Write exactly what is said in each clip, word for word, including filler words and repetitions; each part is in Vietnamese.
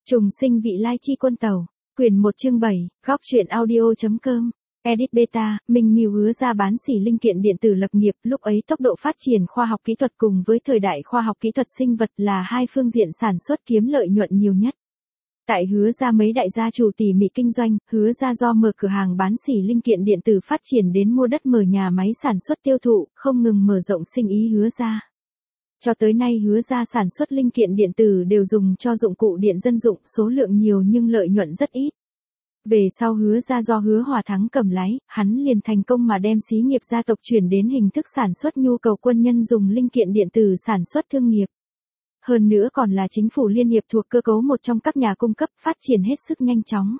Trùng sinh vị lai chi quân tàu, quyển một chương bảy, góc truyện audio.com, edit beta, Minh Mưu hứa ra bán xỉ linh kiện điện tử lập nghiệp, lúc ấy tốc độ phát triển khoa học kỹ thuật cùng với thời đại khoa học kỹ thuật sinh vật là hai phương diện sản xuất kiếm lợi nhuận nhiều nhất. Tại hứa ra mấy đại gia chủ tỉ mỉ kinh doanh, hứa ra do mở cửa hàng bán xỉ linh kiện điện tử phát triển đến mua đất mở nhà máy sản xuất tiêu thụ, không ngừng mở rộng sinh ý hứa ra. Cho tới nay hứa ra sản xuất linh kiện điện tử đều dùng cho dụng cụ điện dân dụng, số lượng nhiều nhưng lợi nhuận rất ít. Về sau hứa ra do Hứa Hòa Thắng cầm lái, hắn liền thành công mà đem xí nghiệp gia tộc chuyển đến hình thức sản xuất nhu cầu quân nhân dùng linh kiện điện tử sản xuất thương nghiệp. Hơn nữa còn là chính phủ liên hiệp thuộc cơ cấu một trong các nhà cung cấp, phát triển hết sức nhanh chóng.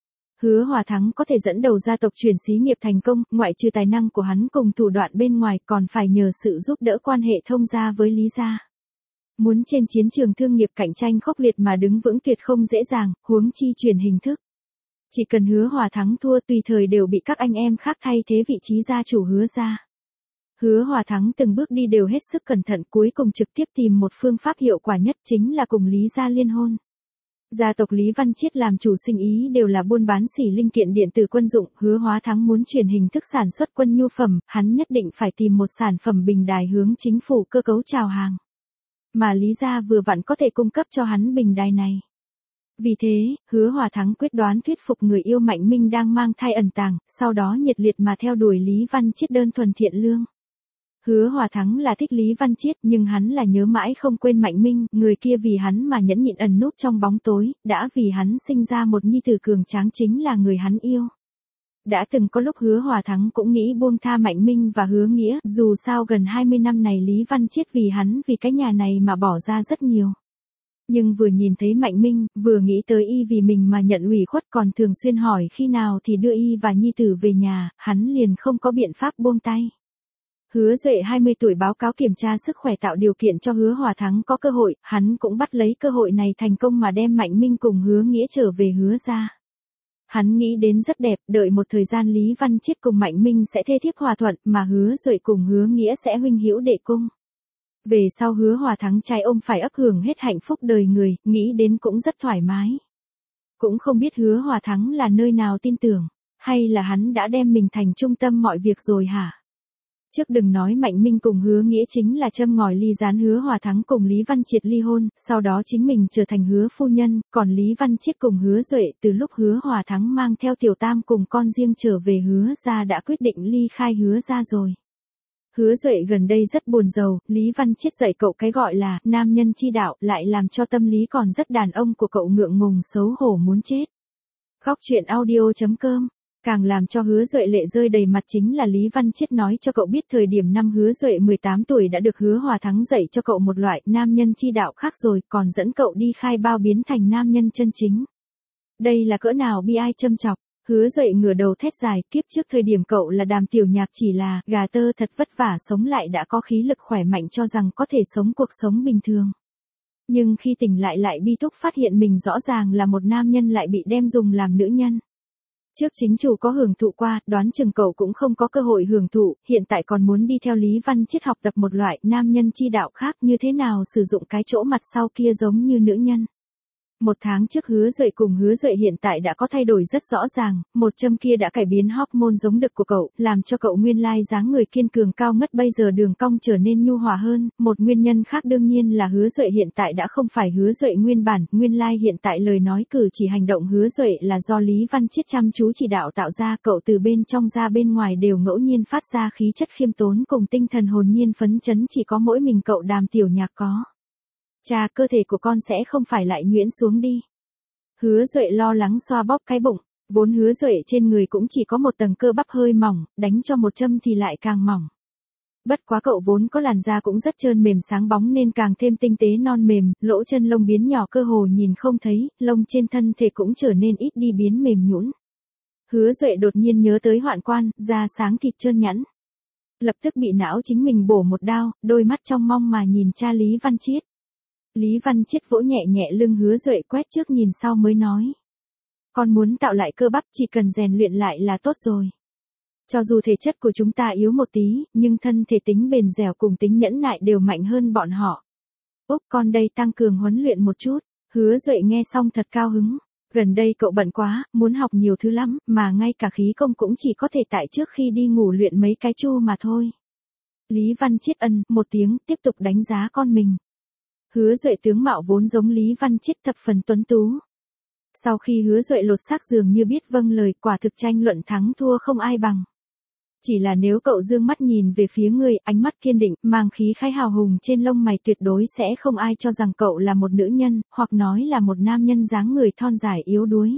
Hứa Hòa Thắng có thể dẫn đầu gia tộc chuyển xí nghiệp thành công, ngoại trừ tài năng của hắn cùng thủ đoạn bên ngoài còn phải nhờ sự giúp đỡ quan hệ thông gia với Lý gia. Muốn trên chiến trường thương nghiệp cạnh tranh khốc liệt mà đứng vững tuyệt không dễ dàng, huống chi chuyển hình thức. Chỉ cần Hứa Hòa Thắng thua tùy thời đều bị các anh em khác thay thế vị trí gia chủ Hứa gia. Hứa Hòa Thắng từng bước đi đều hết sức cẩn thận, cuối cùng trực tiếp tìm một phương pháp hiệu quả nhất chính là cùng Lý gia liên hôn. Gia tộc Lý Văn Chiết làm chủ sinh ý đều là buôn bán xỉ linh kiện điện tử quân dụng, Hứa Hòa Thắng muốn chuyển hình thức sản xuất quân nhu phẩm, hắn nhất định phải tìm một sản phẩm bình đài hướng chính phủ cơ cấu chào hàng. Mà Lý gia vừa vặn có thể cung cấp cho hắn bình đài này. Vì thế, Hứa Hòa Thắng quyết đoán thuyết phục người yêu Mạnh Minh đang mang thai ẩn tàng, sau đó nhiệt liệt mà theo đuổi Lý Văn Chiết đơn thuần thiện lương. Hứa Hòa Thắng là thích Lý Văn Chiết nhưng hắn là nhớ mãi không quên Mạnh Minh, người kia vì hắn mà nhẫn nhịn ẩn núp trong bóng tối, đã vì hắn sinh ra một nhi tử cường tráng chính là người hắn yêu. Đã từng có lúc Hứa Hòa Thắng cũng nghĩ buông tha Mạnh Minh và Hứa Nghĩa, dù sao gần hai mươi năm này Lý Văn Chiết vì hắn vì cái nhà này mà bỏ ra rất nhiều. Nhưng vừa nhìn thấy Mạnh Minh, vừa nghĩ tới y vì mình mà nhận ủy khuất còn thường xuyên hỏi khi nào thì đưa y và nhi tử về nhà, hắn liền không có biện pháp buông tay. Hứa Duệ hai mươi tuổi báo cáo kiểm tra sức khỏe tạo điều kiện cho Hứa Hòa Thắng có cơ hội, hắn cũng bắt lấy cơ hội này thành công mà đem Mạnh Minh cùng Hứa Nghĩa trở về Hứa gia. Hắn nghĩ đến rất đẹp, đợi một thời gian Lý Văn Chiết cùng Mạnh Minh sẽ thê thiếp hòa thuận, mà Hứa Duệ cùng Hứa Nghĩa sẽ huynh hữu đệ cung. Về sau Hứa Hòa Thắng trai ôm phải ấp hưởng hết hạnh phúc đời người, nghĩ đến cũng rất thoải mái. Cũng không biết Hứa Hòa Thắng là nơi nào tin tưởng, hay là hắn đã đem mình thành trung tâm mọi việc rồi hả? Trước đừng nói Mạnh Minh cùng Hứa Nghĩa chính là châm ngòi ly gián Hứa Hòa Thắng cùng Lý Văn Chiết ly hôn, sau đó chính mình trở thành Hứa phu nhân, còn Lý Văn Chiết cùng Hứa Duệ từ lúc Hứa Hòa Thắng mang theo tiểu tam cùng con riêng trở về Hứa gia đã quyết định ly khai Hứa gia rồi. Hứa Duệ gần đây rất buồn rầu, Lý Văn Chiết dạy cậu cái gọi là nam nhân chi đạo, lại làm cho tâm lý còn rất đàn ông của cậu ngượng ngùng xấu hổ muốn chết. Góc truyện audio.com. Càng làm cho Hứa Duệ lệ rơi đầy mặt chính là Lý Văn Chiết nói cho cậu biết thời điểm năm Hứa Duệ mười tám tuổi đã được Hứa Hòa Thắng dạy cho cậu một loại nam nhân chi đạo khác rồi, còn dẫn cậu đi khai bao biến thành nam nhân chân chính. Đây là cỡ nào bi ai châm chọc. Hứa Duệ ngửa đầu thét dài, kiếp trước thời điểm cậu là Đàm Tiểu Nhạc chỉ là gà tơ thật vất vả sống lại đã có khí lực khỏe mạnh cho rằng có thể sống cuộc sống bình thường. Nhưng khi tỉnh lại lại bi thúc phát hiện mình rõ ràng là một nam nhân lại bị đem dùng làm nữ nhân. Trước chính chủ có hưởng thụ qua, đoán chừng cậu cũng không có cơ hội hưởng thụ, hiện tại còn muốn đi theo Lý Văn Chiết học tập một loại nam nhân chi đạo khác như thế nào sử dụng cái chỗ mặt sau kia giống như nữ nhân. Một tháng trước Hứa Duệ cùng Hứa Duệ hiện tại đã có thay đổi rất rõ ràng, một châm kia đã cải biến hormone giống đực của cậu, làm cho cậu nguyên lai dáng người kiên cường cao ngất bây giờ đường cong trở nên nhu hòa hơn, một nguyên nhân khác đương nhiên là Hứa Duệ hiện tại đã không phải Hứa Duệ nguyên bản, nguyên lai hiện tại lời nói cử chỉ hành động Hứa Duệ là do Lý Văn Chiết chăm chú chỉ đạo tạo ra, cậu từ bên trong ra bên ngoài đều ngẫu nhiên phát ra khí chất khiêm tốn cùng tinh thần hồn nhiên phấn chấn chỉ có mỗi mình cậu Đàm Tiểu Nhạc có. Cha, cơ thể của con sẽ không phải lại nhuyễn xuống đi. Hứa Duệ lo lắng xoa bóp cái bụng, vốn Hứa Duệ trên người cũng chỉ có một tầng cơ bắp hơi mỏng, đánh cho một châm thì lại càng mỏng. Bất quá cậu vốn có làn da cũng rất trơn mềm sáng bóng nên càng thêm tinh tế non mềm, lỗ chân lông biến nhỏ cơ hồ nhìn không thấy, lông trên thân thể cũng trở nên ít đi biến mềm nhũn. Hứa Duệ đột nhiên nhớ tới Hoạn Quan, da sáng thịt trơn nhẵn. Lập tức bị não chính mình bổ một đao, đôi mắt trong mong mà nhìn cha Lý Văn Chiết. Lý Văn Chiết vỗ nhẹ nhẹ lưng Hứa Duệ quét trước nhìn sau mới nói. Con muốn tạo lại cơ bắp chỉ cần rèn luyện lại là tốt rồi. Cho dù thể chất của chúng ta yếu một tí, nhưng thân thể tính bền dẻo cùng tính nhẫn nại đều mạnh hơn bọn họ. Úc con đây tăng cường huấn luyện một chút. Hứa Duệ nghe xong thật cao hứng. Gần đây cậu bận quá, muốn học nhiều thứ lắm, mà ngay cả khí công cũng chỉ có thể tại trước khi đi ngủ luyện mấy cái chu mà thôi. Lý Văn Chiết ân một tiếng, tiếp tục đánh giá con mình. Hứa Duệ tướng mạo vốn giống Lý Văn Chiết thập phần tuấn tú. Sau khi Hứa Duệ lột xác dường như biết vâng lời, quả thực tranh luận thắng thua không ai bằng. Chỉ là nếu cậu dương mắt nhìn về phía người, ánh mắt kiên định, mang khí khái hào hùng trên lông mày, tuyệt đối sẽ không ai cho rằng cậu là một nữ nhân, hoặc nói là một nam nhân dáng người thon dài yếu đuối.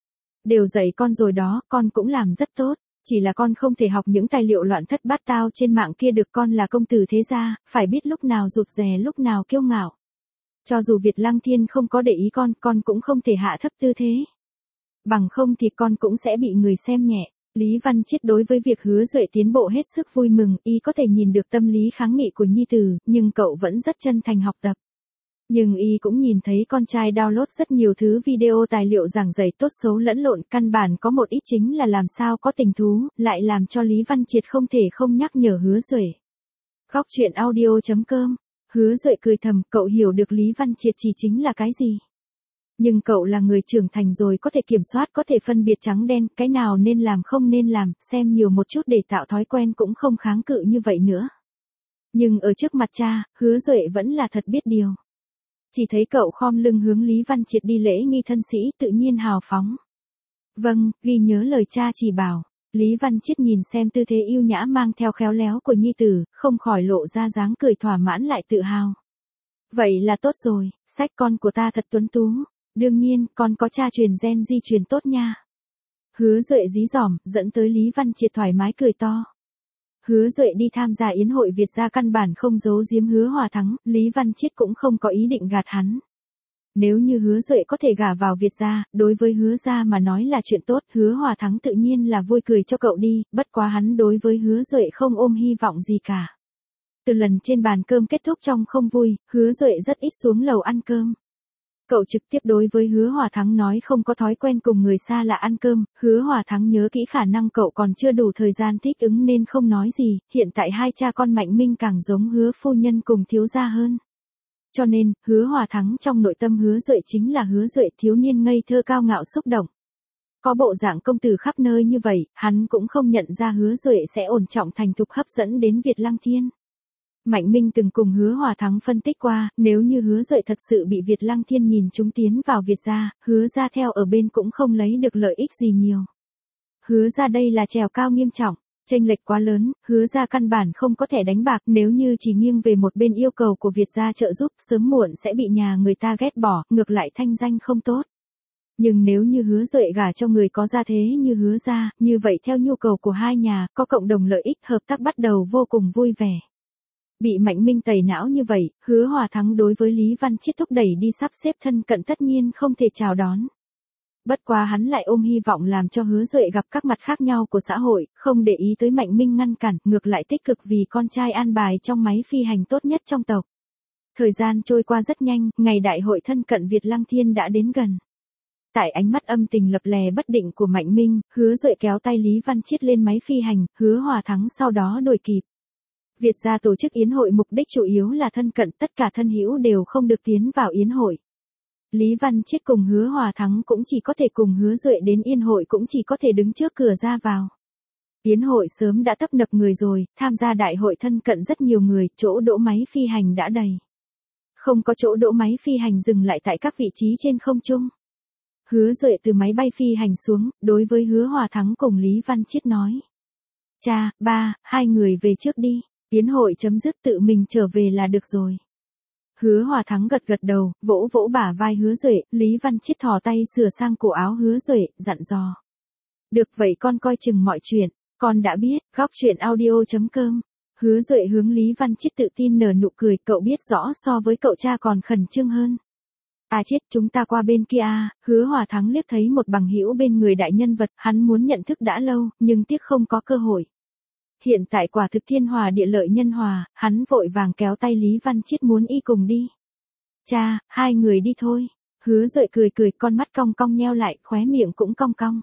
Đều dạy con rồi đó, con cũng làm rất tốt. Chỉ là con không thể học những tài liệu loạn thất bát tao trên mạng kia được, con là công tử thế gia, phải biết lúc nào rụt rè lúc nào kiêu ngạo. Cho dù Việt Lăng Thiên không có để ý con, con cũng không thể hạ thấp tư thế. Bằng không thì con cũng sẽ bị người xem nhẹ. Lý Văn Chiết đối với việc Hứa Duệ tiến bộ hết sức vui mừng, y có thể nhìn được tâm lý kháng nghị của nhi tử, nhưng cậu vẫn rất chân thành học tập. Nhưng y cũng nhìn thấy con trai download rất nhiều thứ video tài liệu giảng dạy tốt xấu lẫn lộn, căn bản có một ít chính là làm sao có tình thú, lại làm cho Lý Văn Chiết không thể không nhắc nhở Hứa Duệ. Góc truyện audio chấm com. Hứa Duệ cười thầm, cậu hiểu được Lý Văn Chiết chỉ chính là cái gì. Nhưng cậu là người trưởng thành rồi, có thể kiểm soát, có thể phân biệt trắng đen, cái nào nên làm không nên làm, xem nhiều một chút để tạo thói quen cũng không kháng cự như vậy nữa. Nhưng ở trước mặt cha, Hứa Duệ vẫn là thật biết điều. Chỉ thấy cậu khom lưng hướng Lý Văn Chiết đi lễ nghi thân sĩ, tự nhiên hào phóng. Vâng, ghi nhớ lời cha chỉ bảo. Lý Văn Chiết nhìn xem tư thế yêu nhã mang theo khéo léo của nhi tử, không khỏi lộ ra dáng cười thỏa mãn lại tự hào. Vậy là tốt rồi, sách con của ta thật tuấn tú. Đương nhiên, con có cha truyền gen di truyền tốt nha. Hứa Duệ dí dỏm, dẫn tới Lý Văn Chiết thoải mái cười to. Hứa Duệ đi tham gia yến hội Việt gia căn bản không giấu giếm Hứa Hòa Thắng, Lý Văn Chiết cũng không có ý định gạt hắn. Nếu như Hứa Duệ có thể gả vào Việt gia, đối với Hứa gia mà nói là chuyện tốt, Hứa Hòa Thắng tự nhiên là vui cười cho cậu đi, bất quá hắn đối với Hứa Duệ không ôm hy vọng gì cả. Từ lần trên bàn cơm kết thúc trong không vui, Hứa Duệ rất ít xuống lầu ăn cơm. Cậu trực tiếp đối với Hứa Hòa Thắng nói không có thói quen cùng người xa lạ ăn cơm, Hứa Hòa Thắng nhớ kỹ khả năng cậu còn chưa đủ thời gian thích ứng nên không nói gì, hiện tại hai cha con Mạnh Minh càng giống Hứa phu nhân cùng thiếu gia hơn. Cho nên, Hứa Hòa Thắng trong nội tâm Hứa Duệ chính là Hứa Duệ thiếu niên ngây thơ cao ngạo xúc động. Có bộ dạng công tử khắp nơi như vậy, hắn cũng không nhận ra Hứa Duệ sẽ ổn trọng thành thục hấp dẫn đến Việt Lăng Thiên. Mạnh Minh từng cùng Hứa Hòa Thắng phân tích qua, nếu như Hứa Duệ thật sự bị Việt Lăng Thiên nhìn trúng tiến vào Việt gia, Hứa gia theo ở bên cũng không lấy được lợi ích gì nhiều. Hứa gia đây là trèo cao nghiêm trọng, chênh lệch quá lớn, Hứa gia căn bản không có thẻ đánh bạc, nếu như chỉ nghiêng về một bên yêu cầu của Việt gia trợ giúp, sớm muộn sẽ bị nhà người ta ghét bỏ, ngược lại thanh danh không tốt. Nhưng nếu như Hứa Duệ gả cho người có gia thế như Hứa gia, như vậy theo nhu cầu của hai nhà, có cộng đồng lợi ích, hợp tác bắt đầu vô cùng vui vẻ. Bị Mạnh Minh tẩy não như vậy, Hứa Hòa Thắng đối với Lý Văn Chiết thúc đẩy đi sắp xếp thân cận tất nhiên không thể chào đón. Bất quá hắn lại ôm hy vọng làm cho Hứa Duệ gặp các mặt khác nhau của xã hội, không để ý tới Mạnh Minh ngăn cản, ngược lại tích cực vì con trai an bài trong máy phi hành tốt nhất trong tộc. Thời gian trôi qua rất nhanh, ngày đại hội thân cận Việt Lăng Thiên đã đến gần. Tại ánh mắt âm tình lập lè bất định của Mạnh Minh, Hứa Duệ kéo tay Lý Văn Chiết lên máy phi hành, Hứa Hòa Thắng sau đó đuổi kịp. Việt gia tổ chức yến hội mục đích chủ yếu là thân cận, tất cả thân hữu đều không được tiến vào yến hội. Lý Văn Chiết cùng Hứa Hòa Thắng cũng chỉ có thể cùng Hứa Duệ đến yến hội, cũng chỉ có thể đứng trước cửa ra vào. Yến hội sớm đã tấp nập người rồi, tham gia đại hội thân cận rất nhiều người, chỗ đỗ máy phi hành đã đầy. Không có chỗ đỗ máy phi hành dừng lại tại các vị trí trên không trung. Hứa Duệ từ máy bay phi hành xuống, đối với Hứa Hòa Thắng cùng Lý Văn Chiết nói. Cha, ba, hai người về trước đi. Yến hội chấm dứt tự mình trở về là được rồi. Hứa Hòa Thắng gật gật đầu, vỗ vỗ bả vai Hứa Duệ, Lý Văn Chiết thò tay sửa sang cổ áo Hứa Duệ, dặn dò. Được vậy con coi chừng mọi chuyện, con đã biết, góc truyện audio chấm com. Hứa Duệ hướng Lý Văn Chiết tự tin nở nụ cười, cậu biết rõ so với cậu cha còn khẩn trương hơn. À Chiết, chúng ta qua bên kia à, Hứa Hòa Thắng liếc thấy một bằng hữu bên người đại nhân vật, hắn muốn nhận thức đã lâu, nhưng tiếc không có cơ hội. Hiện tại quả thực thiên hòa địa lợi nhân hòa, hắn vội vàng kéo tay Lý Văn Chiết muốn y cùng đi. Cha, hai người đi thôi. Hứa Duệ cười cười, con mắt cong cong nheo lại, khóe miệng cũng cong cong.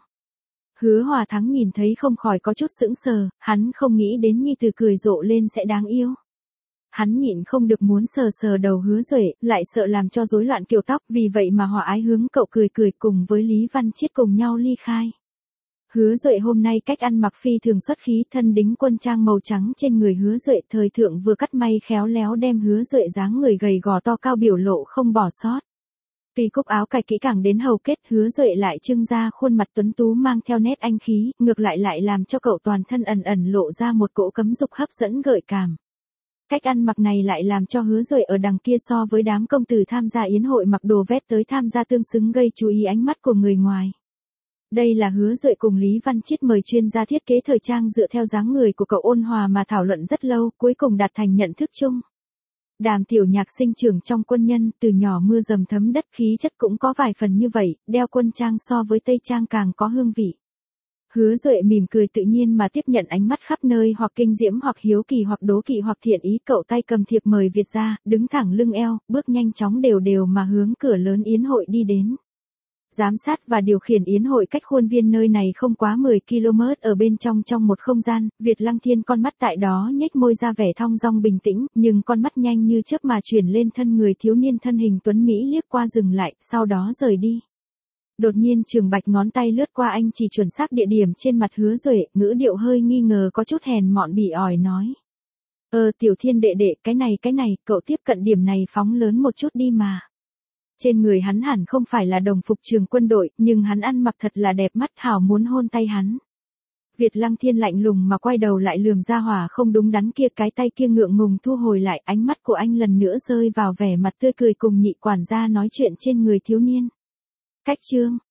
Hứa Hòa Thắng nhìn thấy không khỏi có chút sững sờ, hắn không nghĩ đến nhi tử cười rộ lên sẽ đáng yêu. Hắn nhịn không được muốn sờ sờ đầu Hứa Duệ, lại sợ làm cho rối loạn kiểu tóc, vì vậy mà hòa ái hướng cậu cười cười cùng với Lý Văn Chiết cùng nhau ly khai. Hứa Duệ hôm nay cách ăn mặc phi thường xuất khí, thân đính quân trang màu trắng trên người Hứa Duệ thời thượng vừa cắt may khéo léo đem Hứa Duệ dáng người gầy gò to cao biểu lộ không bỏ sót. Tuy cúc áo cài kỹ càng đến hầu kết, Hứa Duệ lại trưng ra khuôn mặt tuấn tú mang theo nét anh khí, ngược lại lại làm cho cậu toàn thân ẩn ẩn lộ ra một cỗ cấm dục hấp dẫn gợi cảm. Cách ăn mặc này lại làm cho Hứa Duệ ở đằng kia so với đám công tử tham gia yến hội mặc đồ vest tới tham gia tương xứng gây chú ý ánh mắt của người ngoài. Đây là Hứa Duệ cùng Lý Văn Chiết mời chuyên gia thiết kế thời trang dựa theo dáng người của cậu ôn hòa mà thảo luận rất lâu, cuối cùng đạt thành nhận thức chung. Đàm tiểu nhạc sinh trưởng trong quân nhân, từ nhỏ mưa dầm thấm đất, khí chất cũng có vài phần như vậy, đeo quân trang so với tây trang càng có hương vị. Hứa Duệ mỉm cười tự nhiên mà tiếp nhận ánh mắt khắp nơi, hoặc kinh diễm hoặc hiếu kỳ hoặc đố kỵ hoặc thiện ý, cậu tay cầm thiệp mời Việt ra, đứng thẳng lưng eo, bước nhanh chóng đều đều mà hướng cửa lớn yến hội đi đến. Giám sát và điều khiển yến hội cách khuôn viên nơi này không quá mười ki lô mét, ở bên trong trong một không gian, Việt Lăng Thiên con mắt tại đó nhếch môi ra vẻ thong dong bình tĩnh, nhưng con mắt nhanh như chớp mà chuyển lên thân người thiếu niên thân hình tuấn mỹ liếc qua dừng lại, sau đó rời đi. Đột nhiên Trường Bạch ngón tay lướt qua anh chỉ chuẩn xác địa điểm trên mặt Hứa Duệ, ngữ điệu hơi nghi ngờ có chút hèn mọn bỉ ỏi nói. Ờ Tiểu Thiên đệ đệ, cái này cái này, cậu tiếp cận điểm này phóng lớn một chút đi mà. Trên người hắn hẳn không phải là đồng phục trường quân đội, nhưng hắn ăn mặc thật là đẹp mắt, hảo muốn hôn tay hắn. Việt Lăng Thiên lạnh lùng mà quay đầu lại lườm ra hỏa không đúng đắn kia, cái tay kia ngượng ngùng thu hồi lại, ánh mắt của anh lần nữa rơi vào vẻ mặt tươi cười cùng nhị quản gia nói chuyện trên người thiếu niên. Cách chương